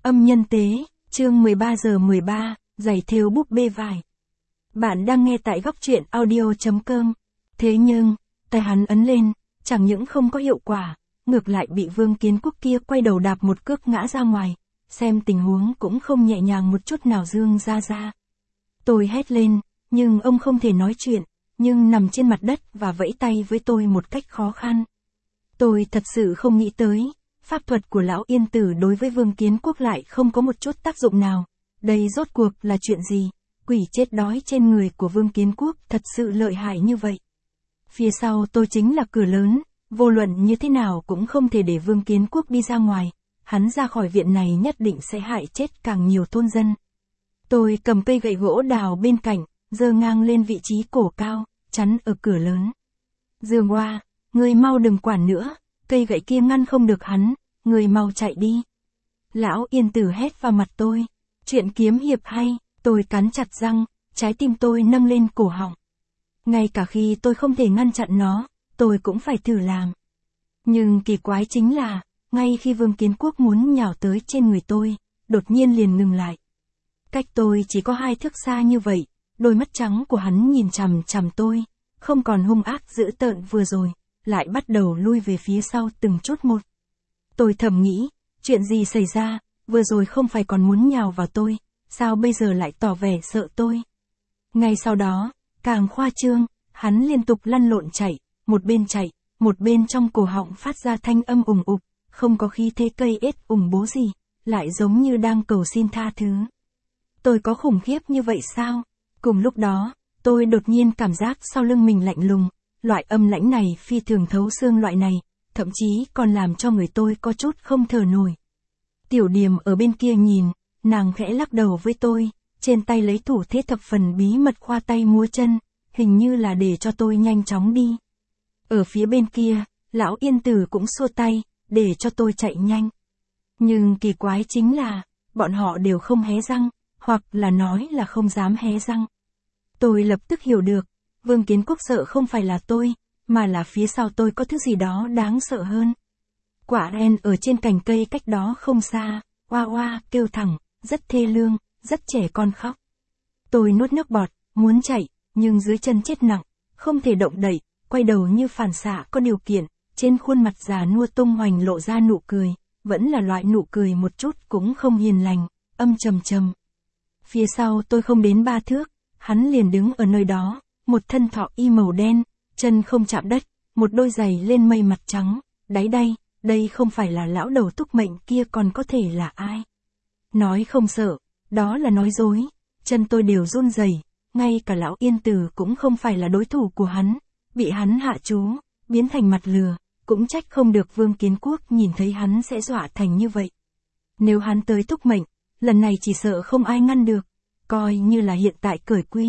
Âm nhân tế, chương 13:13, giày thêu búp bê vải. Bạn đang nghe tại góc truyện audio.com. Thế nhưng, tay hắn ấn lên, chẳng những không có hiệu quả, ngược lại bị Vương Kiến Quốc kia quay đầu đạp một cước ngã ra ngoài, xem tình huống cũng không nhẹ nhàng một chút nào. Dương ra. Tôi hét lên, nhưng ông không thể nói chuyện, nhưng nằm trên mặt đất và vẫy tay với tôi một cách khó khăn. Tôi thật sự không nghĩ tới, pháp thuật của lão Yên Tử đối với Vương Kiến Quốc lại không có một chút tác dụng nào. Đây rốt cuộc là chuyện gì? Quỷ chết đói trên người của Vương Kiến Quốc thật sự lợi hại như vậy. Phía sau tôi chính là cửa lớn, vô luận như thế nào cũng không thể để Vương Kiến Quốc đi ra ngoài. Hắn ra khỏi viện này nhất định sẽ hại chết càng nhiều thôn dân. Tôi cầm cây gậy gỗ đào bên cạnh, giơ ngang lên vị trí cổ cao, chắn ở cửa lớn. Dương Hoa, ngươi mau đừng quản nữa, cây gậy kia ngăn không được hắn, ngươi mau chạy đi. Lão Yên Tử hét vào mặt tôi. Chuyện kiếm hiệp hay, tôi cắn chặt răng, trái tim tôi nâng lên cổ họng. Ngay cả khi tôi không thể ngăn chặn nó, tôi cũng phải thử làm. Nhưng kỳ quái chính là, ngay khi Vương Kiến Quốc muốn nhào tới trên người tôi, đột nhiên liền ngừng lại. Cách tôi chỉ có 2 thước xa như vậy, đôi mắt trắng của hắn nhìn chằm chằm tôi, không còn hung ác dữ tợn vừa rồi, lại bắt đầu lui về phía sau từng chút một. Tôi thầm nghĩ, chuyện gì xảy ra, vừa rồi không phải còn muốn nhào vào tôi, sao bây giờ lại tỏ vẻ sợ tôi. Ngay sau đó, càng khoa trương, hắn liên tục lăn lộn chạy, một bên trong cổ họng phát ra thanh âm ùng ục, không có khí thế cây ếch ủng bố gì, lại giống như đang cầu xin tha thứ. Tôi có khủng khiếp như vậy sao? Cùng lúc đó, tôi đột nhiên cảm giác sau lưng mình lạnh lùng, loại âm lãnh này phi thường thấu xương loại này, thậm chí còn làm cho người tôi có chút không thở nổi. Tiểu Điềm ở bên kia nhìn, nàng khẽ lắc đầu với tôi, trên tay lấy thủ thế thập phần bí mật khoa tay múa chân, hình như là để cho tôi nhanh chóng đi. Ở phía bên kia, lão Yên Tử cũng xua tay, để cho tôi chạy nhanh. Nhưng kỳ quái chính là, bọn họ đều không hé răng, hoặc là nói là không dám hé răng. Tôi lập tức hiểu được, Vương Kiến Quốc sợ không phải là tôi, mà là phía sau tôi có thứ gì đó đáng sợ hơn. Quả ren ở trên cành cây cách đó không xa, oa oa kêu thẳng, rất thê lương, rất trẻ con khóc. Tôi nuốt nước bọt, muốn chạy, nhưng dưới chân chết nặng, không thể động đậy, quay đầu như phản xạ có điều kiện, trên khuôn mặt già nua tung hoành lộ ra nụ cười, vẫn là loại nụ cười một chút cũng không hiền lành, âm trầm trầm. Phía sau tôi không đến 3 thước, hắn liền đứng ở nơi đó, một thân thọ y màu đen, chân không chạm đất, một đôi giày lên mây mặt trắng, đáy đây không phải là lão đầu túc mệnh kia còn có thể là ai. Nói không sợ, đó là nói dối, chân tôi đều run rẩy, ngay cả lão Yên Tử cũng không phải là đối thủ của hắn, bị hắn hạ chú, biến thành mặt lừa, cũng trách không được Vương Kiến Quốc nhìn thấy hắn sẽ dọa thành như vậy. Nếu hắn tới túc mệnh, lần này chỉ sợ không ai ngăn được, coi như là hiện tại cởi quy.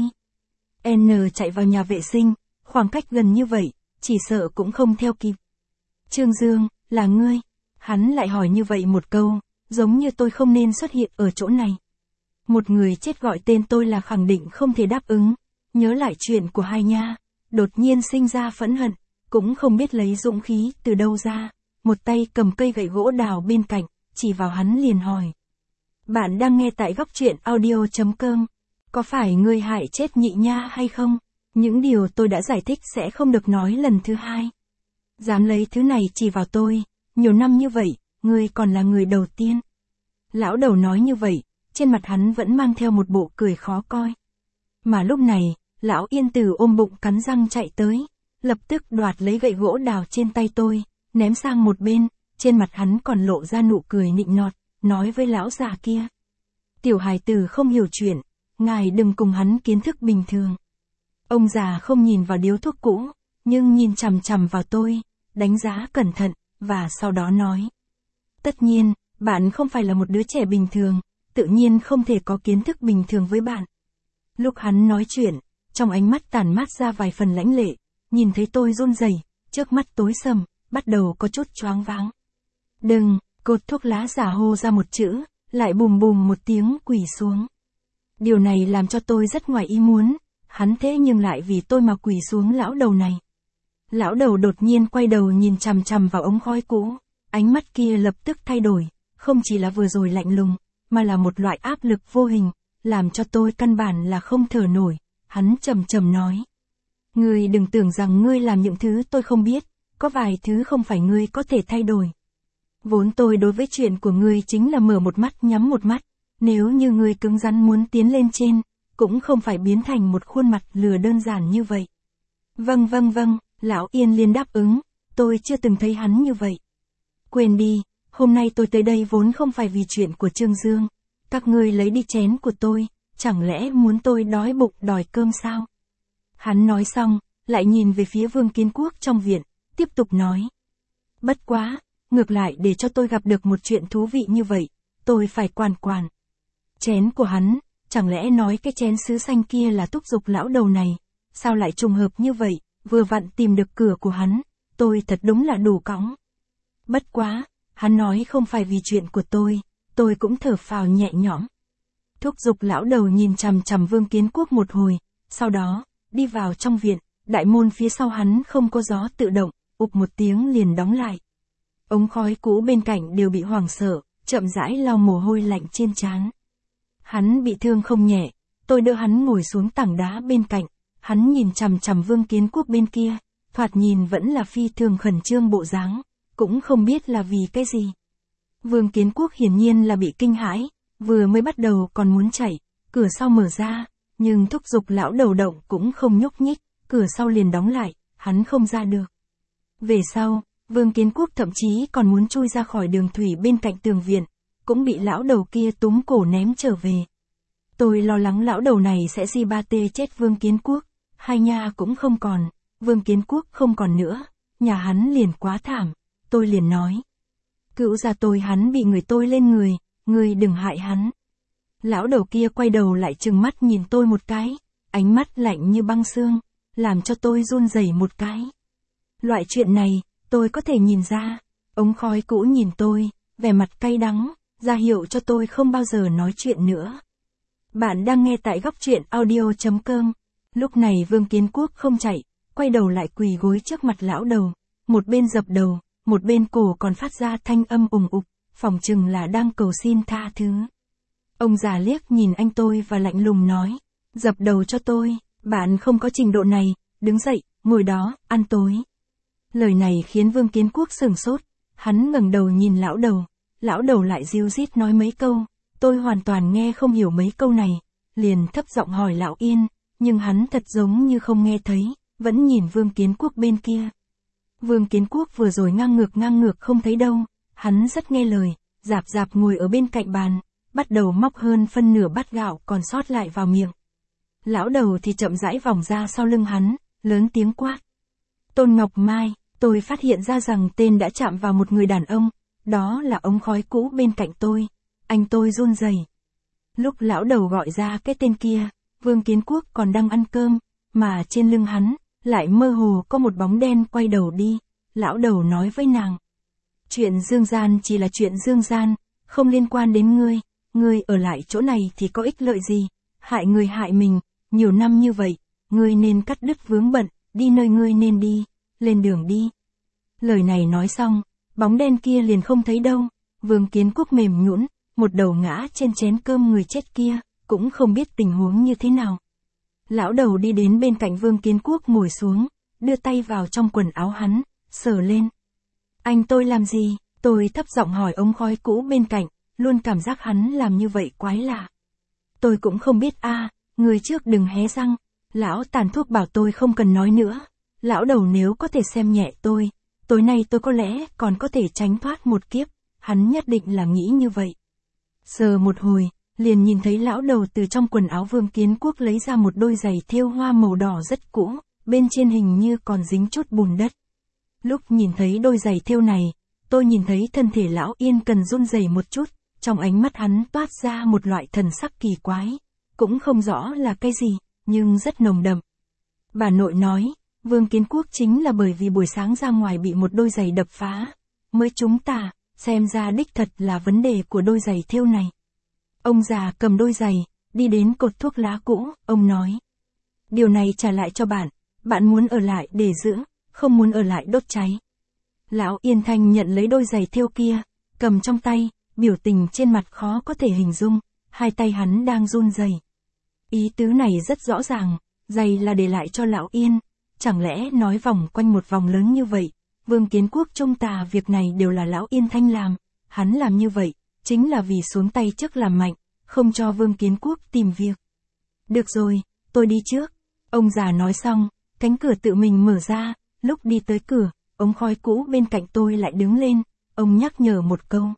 N chạy vào nhà vệ sinh, khoảng cách gần như vậy, chỉ sợ cũng không theo kịp. Trương Dương, là ngươi? Hắn lại hỏi như vậy một câu, giống như tôi không nên xuất hiện ở chỗ này. Một người chết gọi tên tôi là khẳng định không thể đáp ứng, nhớ lại chuyện của hai nha, đột nhiên sinh ra phẫn hận, cũng không biết lấy dũng khí từ đâu ra, một tay cầm cây gậy gỗ đào bên cạnh, chỉ vào hắn liền hỏi. Bạn đang nghe tại góc truyện audio.com, có phải ngươi hại chết nhị nha hay không? Những điều tôi đã giải thích sẽ không được nói lần thứ hai. Dám lấy thứ này chỉ vào tôi, nhiều năm như vậy, ngươi còn là người đầu tiên. Lão đầu nói như vậy, trên mặt hắn vẫn mang theo một bộ cười khó coi. Mà lúc này, lão Yên Tử ôm bụng cắn răng chạy tới, lập tức đoạt lấy gậy gỗ đào trên tay tôi, ném sang một bên, trên mặt hắn còn lộ ra nụ cười nịnh nọt, nói với lão già kia. Tiểu hài tử không hiểu chuyện, ngài đừng cùng hắn kiến thức bình thường. Ông già không nhìn vào điếu thuốc cũ, nhưng nhìn chằm chằm vào tôi, đánh giá cẩn thận, và sau đó nói. Tất nhiên, bạn không phải là một đứa trẻ bình thường, tự nhiên không thể có kiến thức bình thường với bạn. Lúc hắn nói chuyện, trong ánh mắt tản mát ra vài phần lãnh lệ, nhìn thấy tôi run rẩy, trước mắt tối sầm, bắt đầu có chút choáng váng. Đừng, cột thuốc lá giả hô ra một chữ, lại bùm bùm một tiếng quỳ xuống. Điều này làm cho tôi rất ngoài ý muốn, hắn thế nhưng lại vì tôi mà quỳ xuống lão đầu này. Lão đầu đột nhiên quay đầu nhìn chằm chằm vào ống khói cũ, ánh mắt kia lập tức thay đổi, không chỉ là vừa rồi lạnh lùng, mà là một loại áp lực vô hình, làm cho tôi căn bản là không thở nổi. Hắn trầm trầm nói. Ngươi đừng tưởng rằng ngươi làm những thứ tôi không biết, có vài thứ không phải ngươi có thể thay đổi. Vốn tôi đối với chuyện của ngươi chính là mở một mắt nhắm một mắt, nếu như ngươi cứng rắn muốn tiến lên trên, cũng không phải biến thành một khuôn mặt lừa đơn giản như vậy. Vâng, Lão Yên liền đáp ứng, tôi chưa từng thấy hắn như vậy. Quên đi, hôm nay tôi tới đây vốn không phải vì chuyện của Trương Dương, các ngươi lấy đi chén của tôi, chẳng lẽ muốn tôi đói bụng đòi cơm sao? Hắn nói xong, lại nhìn về phía Vương Kiến Quốc trong viện, tiếp tục nói. Bất quá, ngược lại để cho tôi gặp được một chuyện thú vị như vậy, tôi phải quản. Chén của hắn, chẳng lẽ nói cái chén sứ xanh kia là thúc giục lão đầu này, sao lại trùng hợp như vậy, vừa vặn tìm được cửa của hắn, tôi thật đúng là đủ cõng. Bất quá, hắn nói không phải vì chuyện của tôi cũng thở phào nhẹ nhõm. Thúc giục lão đầu nhìn chằm chằm Vương Kiến Quốc một hồi, sau đó, đi vào trong viện, đại môn phía sau hắn không có gió tự động, ụp một tiếng liền đóng lại. Ống khói cũ bên cạnh đều bị hoảng sợ, chậm rãi lau mồ hôi lạnh trên trán. Hắn bị thương không nhẹ, tôi đỡ hắn ngồi xuống tảng đá bên cạnh, hắn nhìn chằm chằm Vương Kiến Quốc bên kia, thoạt nhìn vẫn là phi thường khẩn trương bộ dáng, cũng không biết là vì cái gì. Vương Kiến Quốc hiển nhiên là bị kinh hãi, vừa mới bắt đầu còn muốn chạy, cửa sau mở ra, nhưng thúc giục lão đầu động cũng không nhúc nhích, cửa sau liền đóng lại, hắn không ra được. Về sau, Vương Kiến Quốc thậm chí còn muốn chui ra khỏi đường thủy bên cạnh tường viện, cũng bị lão đầu kia túm cổ ném trở về. Tôi lo lắng lão đầu này sẽ di ba tê chết Vương Kiến Quốc, hai nhà cũng không còn, Vương Kiến Quốc không còn nữa, nhà hắn liền quá thảm, tôi liền nói. Cữu gia tôi hắn bị người tôi lên người, ngươi đừng hại hắn. Lão đầu kia quay đầu lại trừng mắt nhìn tôi một cái, ánh mắt lạnh như băng xương, làm cho tôi run rẩy một cái. Loại chuyện này, tôi có thể nhìn ra, ống khói cũ nhìn tôi, vẻ mặt cay đắng, ra hiệu cho tôi không bao giờ nói chuyện nữa. Bạn đang nghe tại góc truyện audio.com. Lúc này Vương Kiến Quốc không chạy, quay đầu lại quỳ gối trước mặt lão đầu, một bên dập đầu, một bên cổ còn phát ra thanh âm ùng ục, phỏng chừng là đang cầu xin tha thứ. Ông già liếc nhìn anh tôi và lạnh lùng nói, dập đầu cho tôi, bạn không có trình độ này, đứng dậy, ngồi đó, ăn tối. Lời này khiến Vương Kiến Quốc sửng sốt, hắn ngẩng đầu nhìn lão đầu lại ríu rít nói mấy câu, tôi hoàn toàn nghe không hiểu mấy câu này, liền thấp giọng hỏi lão Yên, nhưng hắn thật giống như không nghe thấy, vẫn nhìn Vương Kiến Quốc bên kia. Vương Kiến Quốc vừa rồi ngang ngược không thấy đâu, hắn rất nghe lời, rạp ngồi ở bên cạnh bàn, bắt đầu móc hơn phân nửa bát gạo còn sót lại vào miệng. Lão đầu thì chậm rãi vòng ra sau lưng hắn, lớn tiếng quát. Tôn Ngọc Mai, tôi phát hiện ra rằng tên đã chạm vào một người đàn ông, đó là ống khói cũ bên cạnh tôi, anh tôi run rẩy. Lúc lão đầu gọi ra cái tên kia, Vương Kiến Quốc còn đang ăn cơm, mà trên lưng hắn, lại mơ hồ có một bóng đen quay đầu đi, lão đầu nói với nàng. Chuyện dương gian chỉ là chuyện dương gian, không liên quan đến ngươi ở lại chỗ này thì có ích lợi gì, hại người hại mình, nhiều năm như vậy, ngươi nên cắt đứt vướng bận, đi nơi ngươi nên đi, lên đường đi. Lời này nói xong, bóng đen kia liền không thấy đâu, Vương Kiến Quốc mềm nhũn, một đầu ngã trên chén cơm người chết kia, cũng không biết tình huống như thế nào. Lão đầu đi đến bên cạnh Vương Kiến Quốc ngồi xuống, đưa tay vào trong quần áo hắn, sờ lên. Anh tôi làm gì? Tôi thấp giọng hỏi ống khói cũ bên cạnh, luôn cảm giác hắn làm như vậy quái lạ. Tôi cũng không biết người trước đừng hé răng, lão tàn thuốc bảo tôi không cần nói nữa. Lão đầu nếu có thể xem nhẹ tôi, tối nay tôi có lẽ còn có thể tránh thoát một kiếp, hắn nhất định là nghĩ như vậy. Sờ một hồi, liền nhìn thấy lão đầu từ trong quần áo Vương Kiến Quốc lấy ra một đôi giày thêu hoa màu đỏ rất cũ, bên trên hình như còn dính chút bùn đất. Lúc nhìn thấy đôi giày thêu này, tôi nhìn thấy thân thể lão Yên cần run rẩy một chút, trong ánh mắt hắn toát ra một loại thần sắc kỳ quái, cũng không rõ là cái gì, nhưng rất nồng đậm. Bà nội nói, Vương Kiến Quốc chính là bởi vì buổi sáng ra ngoài bị một đôi giày đập phá, mới trúng tà, xem ra đích thật là vấn đề của đôi giày thêu này. Ông già cầm đôi giày, đi đến cột thuốc lá cũ, ông nói. Điều này trả lại cho bạn muốn ở lại để giữ, không muốn ở lại đốt cháy. Lão Yên Thanh nhận lấy đôi giày thêu kia, cầm trong tay, biểu tình trên mặt khó có thể hình dung, hai tay hắn đang run rẩy. Ý tứ này rất rõ ràng, giày là để lại cho Lão Yên, chẳng lẽ nói vòng quanh một vòng lớn như vậy, Vương Kiến Quốc trông tà việc này đều là Lão Yên Thanh làm, hắn làm như vậy, chính là vì xuống tay trước làm mạnh, không cho Vương Kiến Quốc tìm việc. Được rồi, tôi đi trước. Ông già nói xong, cánh cửa tự mình mở ra, lúc đi tới cửa, ống khói cũ bên cạnh tôi lại đứng lên, ông nhắc nhở một câu.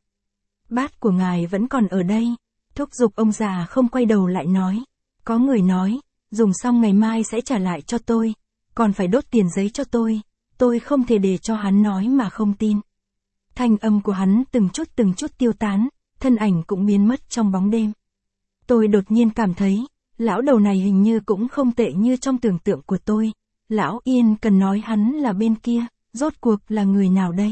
Bát của ngài vẫn còn ở đây, thúc giục ông già không quay đầu lại nói. Có người nói, dùng xong ngày mai sẽ trả lại cho tôi, còn phải đốt tiền giấy cho tôi không thể để cho hắn nói mà không tin. Thanh âm của hắn từng chút tiêu tán, thân ảnh cũng biến mất trong bóng đêm. Tôi đột nhiên cảm thấy, lão đầu này hình như cũng không tệ như trong tưởng tượng của tôi. Lão Yên cần nói hắn là bên kia, rốt cuộc là người nào đây?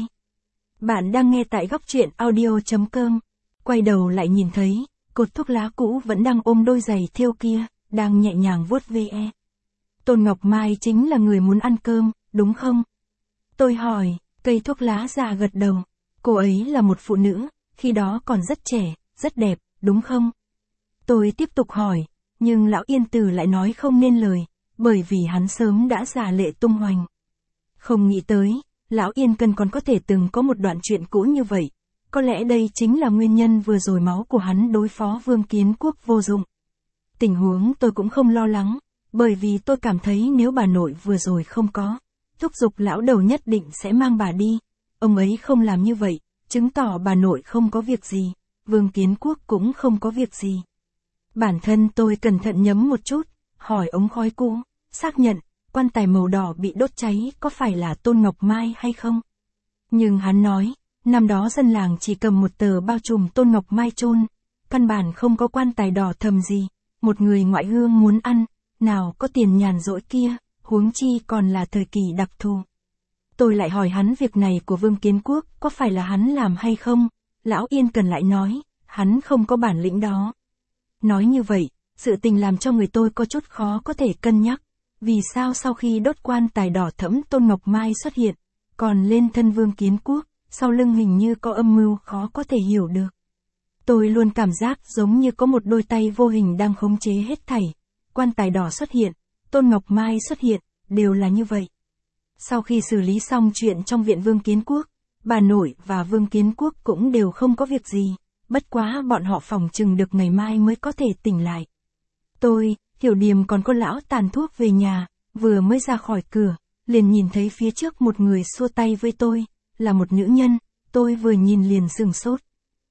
Bạn đang nghe tại góc truyện audio.com. Quay đầu lại nhìn thấy, cột thuốc lá cũ vẫn đang ôm đôi giày thêu kia, đang nhẹ nhàng vuốt ve. Tôn Ngọc Mai chính là người muốn ăn cơm, đúng không? Tôi hỏi, cây thuốc lá già gật đầu. Cô ấy là một phụ nữ, khi đó còn rất trẻ, rất đẹp, đúng không? Tôi tiếp tục hỏi, nhưng lão Yên Tử lại nói không nên lời, bởi vì hắn sớm đã già lệ tung hoành. Không nghĩ tới, lão Yên Cân còn có thể từng có một đoạn chuyện cũ như vậy. Có lẽ đây chính là nguyên nhân vừa rồi máu của hắn đối phó Vương Kiến Quốc vô dụng. Tình huống tôi cũng không lo lắng, bởi vì tôi cảm thấy nếu bà nội vừa rồi không có, thúc giục lão đầu nhất định sẽ mang bà đi. Ông ấy không làm như vậy, chứng tỏ bà nội không có việc gì, Vương Kiến Quốc cũng không có việc gì. Bản thân tôi cẩn thận nhấm một chút, hỏi ống khói cũ, xác nhận, quan tài màu đỏ bị đốt cháy có phải là Tôn Ngọc Mai hay không? Nhưng hắn nói, năm đó dân làng chỉ cầm một tờ bao trùm Tôn Ngọc Mai chôn, căn bản không có quan tài đỏ thầm gì, một người ngoại hương muốn ăn, nào có tiền nhàn rỗi kia, huống chi còn là thời kỳ đặc thù. Tôi lại hỏi hắn việc này của Vương Kiến Quốc có phải là hắn làm hay không, lão Yên Cần lại nói, hắn không có bản lĩnh đó. Nói như vậy, sự tình làm cho người tôi có chút khó có thể cân nhắc, vì sao sau khi đốt quan tài đỏ thẫm Tôn Ngọc Mai xuất hiện, còn lên thân Vương Kiến Quốc, sau lưng hình như có âm mưu khó có thể hiểu được. Tôi luôn cảm giác giống như có một đôi tay vô hình đang khống chế hết thảy, quan tài đỏ xuất hiện, Tôn Ngọc Mai xuất hiện, đều là như vậy. Sau khi xử lý xong chuyện trong viện Vương Kiến Quốc, bà nội và Vương Kiến Quốc cũng đều không có việc gì, bất quá bọn họ phòng chừng được ngày mai mới có thể tỉnh lại. Tôi, Tiểu Điềm còn có lão tàn thuốc về nhà, vừa mới ra khỏi cửa, liền nhìn thấy phía trước một người xua tay với tôi, là một nữ nhân, tôi vừa nhìn liền sửng sốt.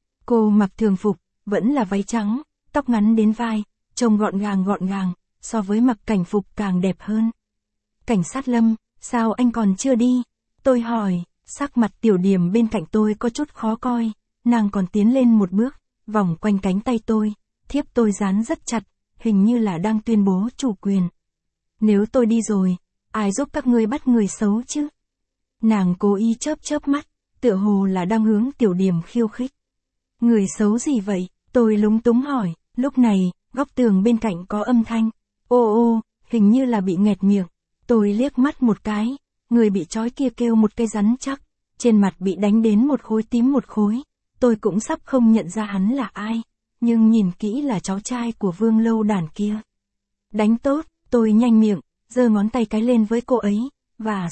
Cô mặc thường phục, vẫn là váy trắng, tóc ngắn đến vai, trông gọn gàng, so với mặc cảnh phục càng đẹp hơn. Cảnh sát Lâm, sao anh còn chưa đi? Tôi hỏi, sắc mặt Tiểu Điềm bên cạnh tôi có chút khó coi, nàng còn tiến lên một bước, vòng quanh cánh tay tôi, thiếp tôi dán rất chặt, hình như là đang tuyên bố chủ quyền. Nếu tôi đi rồi, ai giúp các ngươi bắt người xấu chứ? Nàng cố ý chớp mắt, tựa hồ là đang hướng Tiểu Điềm khiêu khích. Người xấu gì vậy? Tôi lúng túng hỏi, lúc này, góc tường bên cạnh có âm thanh. Ô, hình như là bị nghẹt miệng. Tôi liếc mắt một cái, người bị trói kia kêu một cái rắn chắc, trên mặt bị đánh đến một khối tím một khối. Tôi cũng sắp không nhận ra hắn là ai, nhưng nhìn kỹ là cháu trai của Vương Lâu Đản kia. Đánh tốt, tôi nhanh miệng, giơ ngón tay cái lên với cô ấy, và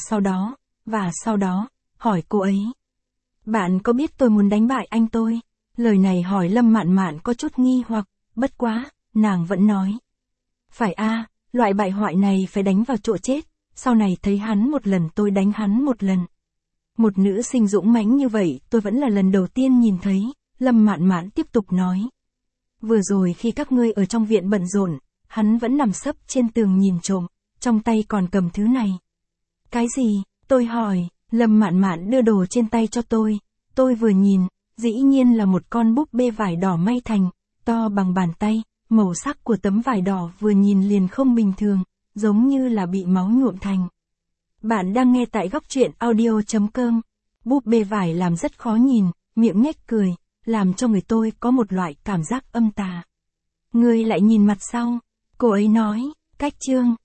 sau đó, hỏi cô ấy. Bạn có biết tôi muốn đánh bại anh tôi? Lời này hỏi Lâm Mạn Mạn có chút nghi hoặc, bất quá, nàng vẫn nói. Phải a, loại bại hoại này phải đánh vào chỗ chết, sau này thấy hắn một lần tôi đánh hắn một lần. Một nữ sinh dũng mãnh như vậy tôi vẫn là lần đầu tiên nhìn thấy, Lâm Mạn Mạn tiếp tục nói. Vừa rồi khi các ngươi ở trong viện bận rộn, hắn vẫn nằm sấp trên tường nhìn trộm, trong tay còn cầm thứ này. Cái gì? Tôi hỏi, Lâm Mạn Mạn đưa đồ trên tay cho tôi vừa nhìn, dĩ nhiên là một con búp bê vải đỏ may thành, to bằng bàn tay, màu sắc của tấm vải đỏ vừa nhìn liền không bình thường, giống như là bị máu nhuộm thành. Bạn đang nghe tại góc truyện audio.com. Búp bê vải làm rất khó nhìn, miệng nhếch cười, làm cho người tôi có một loại cảm giác âm tà. Ngươi lại nhìn mặt sau, cô ấy nói, cách chương.